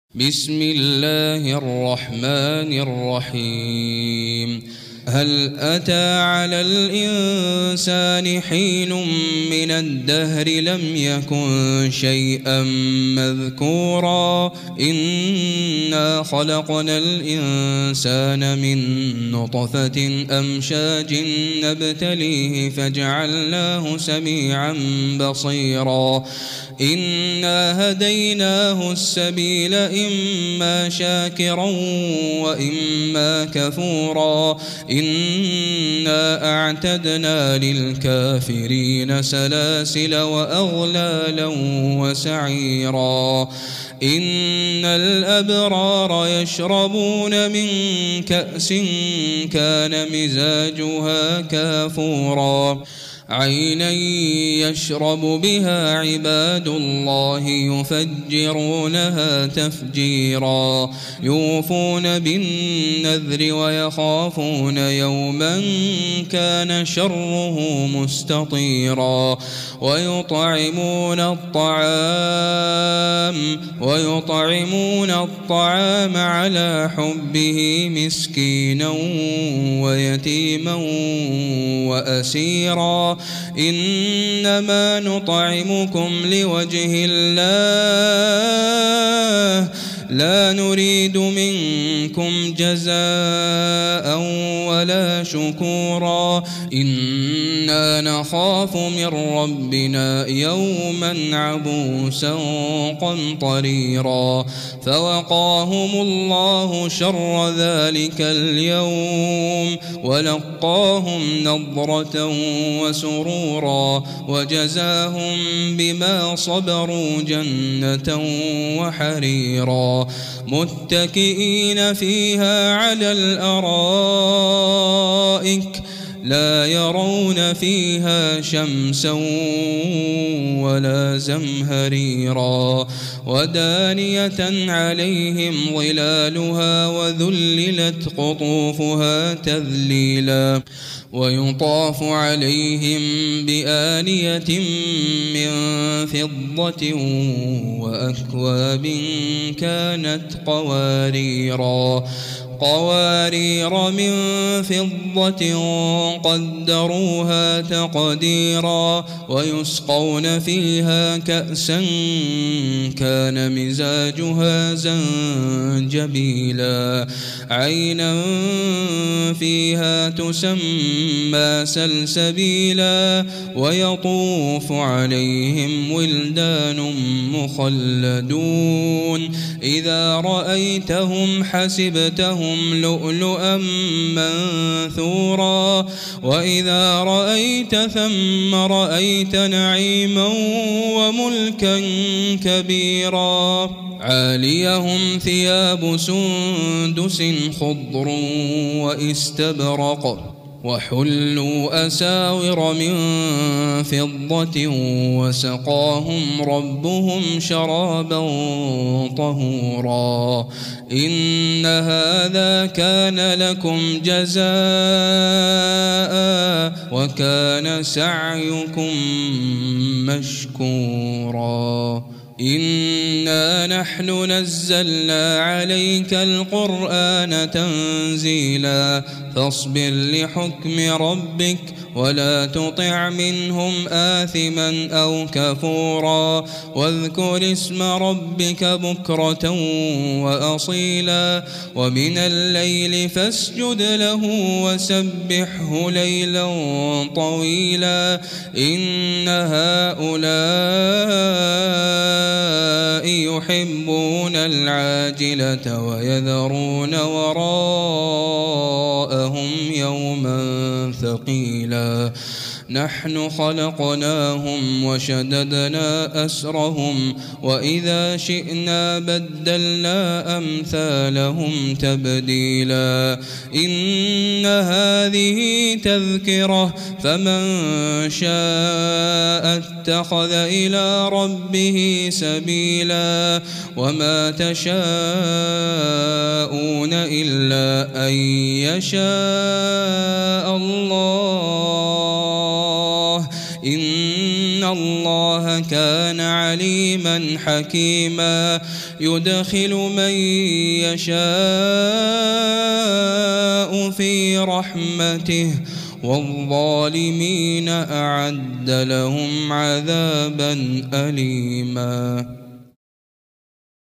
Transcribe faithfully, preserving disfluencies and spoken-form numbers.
بسم الله الرحمن الرحيم. هل أتى على الإنسان حين من الدهر لم يكن شيئا مذكورا إنا خلقنا الإنسان من نطفة أمشاج نبتليه فجعلناه سميعا بصيرا إنا هديناه السبيل إما شاكرا وإما كفورا إنا أعتدنا للكافرين سلاسل وأغلالا وسعيرا إن الأبرار يشربون من كأس كان مزاجها كافورا عينا يشرب بها عباد الله يفجرونها تفجيرا يوفون بالنذر ويخافون يوما كان شره مستطيرا ويطعمون الطعام ويطعمون الطعام على حبه مسكينا ويتيما وأسيرا إنما نطعمكم لوجه الله لا نريد منكم جزاء ولا شكورا إنا نخاف من ربنا يوما عبوسا قمطريرا فوقاهم الله شر ذلك اليوم ولقاهم نضرة وسرورا وجزاهم بما صبروا جنة وحريرا متكئين فيها على الأرائك لا يرون فيها شمسا ولا زمهريرا ودانية عليهم ظلالها وذللت قطوفها تذليلا ويطاف عليهم بآنية من فضة وأكواب كانت قواريرا قوارير من فضة قدروها تقديرا ويسقون فيها كأسا كان مزاجها زنجبيلا عينا فيها تسمى سلسبيلا ويطوف عليهم ولدان مخلدون إذا رأيتهم حسبتهم لؤلؤا منثورا وإذا رأيت ثم رأيت نعيما وملكا كبيرا عاليهم ثياب سندس خضر واستبرق وحلوا أساور من فضة وسقاهم ربهم شرابا طهورا إن هذا كان لكم جزاء وكان سعيكم مشكورا إنا نحن نزلنا عليك القرآن تنزيلا فاصبر لحكم ربك ولا تطع منهم آثما أو كفورا واذكر اسم ربك بكرة وأصيلا ومن الليل فاسجد له وسبحه ليلا طويلا إن هؤلاء يحبون العاجلة ويذرون وراءهم يوما ثقيلا نحن خلقناهم وشددنا أسرهم وإذا شئنا بدلنا أمثالهم تبديلا إن هذه تذكرة فمن شاء اتخذ إلى ربه سبيلا وما تشاءون إلا أن يشاء الله إن الله كان عليما حكيما يدخل من يشاء في رحمته والظالمين أعد لهم عذابا أليما.